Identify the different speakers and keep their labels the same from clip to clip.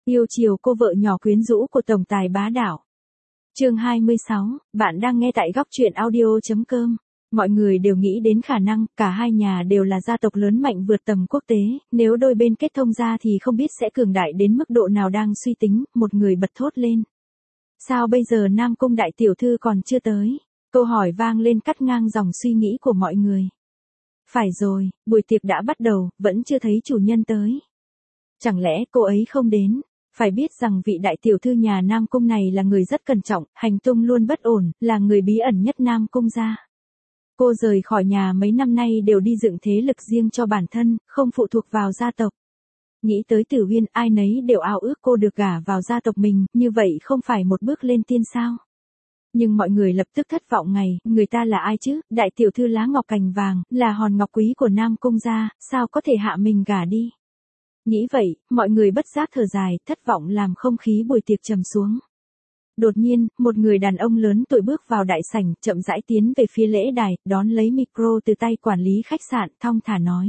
Speaker 1: Yêu chiều cô vợ nhỏ quyến rũ của tổng tài bá đạo. Chương 26, bạn đang nghe tại góc truyện audio.com. Mọi người đều nghĩ đến khả năng cả hai nhà đều là gia tộc lớn mạnh vượt tầm quốc tế, nếu đôi bên kết thông ra thì không biết sẽ cường đại đến mức độ nào. Đang suy tính, một người bật thốt lên. Sao bây giờ Nam Cung đại tiểu thư còn chưa tới? Câu hỏi vang lên cắt ngang dòng suy nghĩ của mọi người. Phải rồi, buổi tiệc đã bắt đầu, vẫn chưa thấy chủ nhân tới. Chẳng lẽ cô ấy không đến? Phải biết rằng vị đại tiểu thư nhà Nam Cung này là người rất cẩn trọng, hành tung luôn bất ổn, là người bí ẩn nhất Nam Cung gia. Cô rời khỏi nhà mấy năm nay đều đi dựng thế lực riêng cho bản thân, không phụ thuộc vào gia tộc. Nghĩ tới Tử Uyên, ai nấy đều ao ước cô được gả vào gia tộc mình, như vậy không phải một bước lên tiên sao? Nhưng mọi người lập tức thất vọng người ta là ai chứ? Đại tiểu thư lá ngọc cành vàng, là hòn ngọc quý của Nam Cung gia, sao có thể hạ mình gả đi? Nghĩ vậy, mọi người bất giác thở dài, thất vọng làm không khí buổi tiệc trầm xuống. Đột nhiên, một người đàn ông lớn tuổi bước vào đại sảnh, chậm rãi tiến về phía lễ đài, đón lấy micro từ tay quản lý khách sạn, thong thả nói.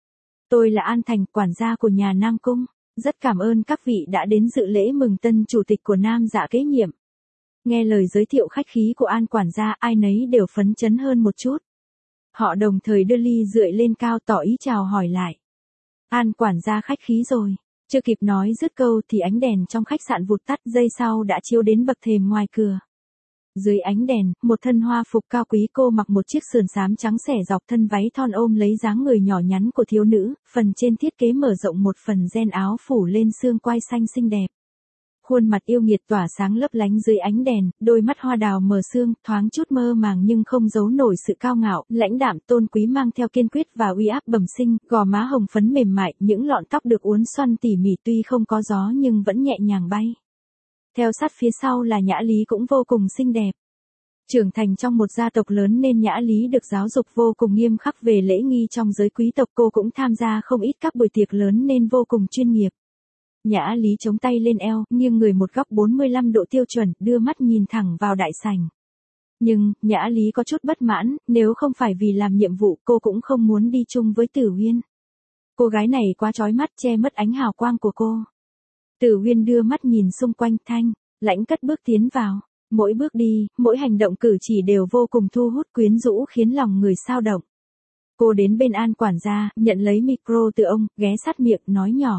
Speaker 1: Tôi là An Thành, quản gia của nhà Nam Cung. Rất cảm ơn các vị đã đến dự lễ mừng tân chủ tịch của Nam Dạ kế nhiệm. Nghe lời giới thiệu khách khí của An quản gia, ai nấy đều phấn chấn hơn một chút. Họ đồng thời đưa ly rượu lên cao tỏ ý chào hỏi lại. An quản gia khách khí rồi. Chưa kịp nói dứt câu thì ánh đèn trong khách sạn vụt tắt, giây sau đã chiếu đến bậc thềm ngoài cửa. Dưới ánh đèn, một thân hoa phục cao quý, cô mặc một chiếc sườn xám trắng xẻ dọc thân váy thon ôm lấy dáng người nhỏ nhắn của thiếu nữ, phần trên thiết kế mở rộng một phần ren áo phủ lên xương quai xanh xinh đẹp. Khuôn mặt yêu nghiệt tỏa sáng lấp lánh dưới ánh đèn, đôi mắt hoa đào mờ sương, thoáng chút mơ màng nhưng không giấu nổi sự cao ngạo, lãnh đạm tôn quý mang theo kiên quyết và uy áp bẩm sinh, gò má hồng phấn mềm mại, những lọn tóc được uốn xoăn tỉ mỉ tuy không có gió nhưng vẫn nhẹ nhàng bay. Theo sát phía sau là Nhã Lý cũng vô cùng xinh đẹp. Trưởng thành trong một gia tộc lớn nên Nhã Lý được giáo dục vô cùng nghiêm khắc về lễ nghi trong giới quý tộc, cô cũng tham gia không ít các buổi tiệc lớn nên vô cùng chuyên nghiệp. Nhã Lý chống tay lên eo, nghiêng người một góc 45 độ tiêu chuẩn, đưa mắt nhìn thẳng vào đại sảnh. Nhưng, Nhã Lý có chút bất mãn, nếu không phải vì làm nhiệm vụ cô cũng không muốn đi chung với Tử Uyên. Cô gái này quá chói mắt, che mất ánh hào quang của cô. Tử Uyên đưa mắt nhìn xung quanh, thanh lãnh cất bước tiến vào. Mỗi bước đi, mỗi hành động cử chỉ đều vô cùng thu hút quyến rũ khiến lòng người xao động. Cô đến bên An quản gia, nhận lấy micro từ ông, ghé sát miệng, nói nhỏ.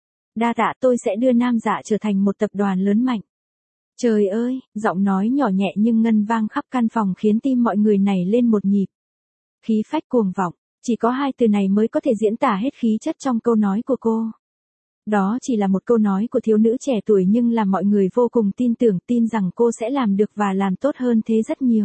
Speaker 1: Đa tạ, tôi sẽ đưa Nam Dạ trở thành một tập đoàn lớn mạnh. Trời ơi, giọng nói nhỏ nhẹ nhưng ngân vang khắp căn phòng khiến tim mọi người nảy lên một nhịp. Khí phách cuồng vọng, chỉ có hai từ này mới có thể diễn tả hết khí chất trong câu nói của cô. Đó chỉ là một câu nói của thiếu nữ trẻ tuổi nhưng làm mọi người vô cùng tin rằng cô sẽ làm được và làm tốt hơn thế rất nhiều.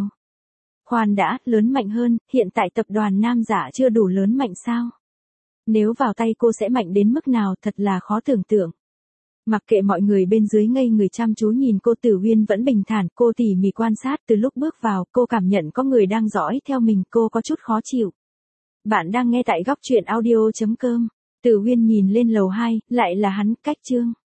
Speaker 1: Khoan đã, lớn mạnh hơn, hiện tại tập đoàn Nam Dạ chưa đủ lớn mạnh sao? Nếu vào tay cô sẽ mạnh đến mức nào thật là khó tưởng tượng. Mặc kệ mọi người bên dưới ngây người chăm chú nhìn cô, Tử Uyên vẫn bình thản, cô tỉ mỉ quan sát, từ lúc bước vào, cô cảm nhận có người đang dõi theo mình, cô có chút khó chịu. Bạn đang nghe tại góc truyện audio.com. Tử Uyên nhìn lên lầu 2, lại là hắn, Cách Trương.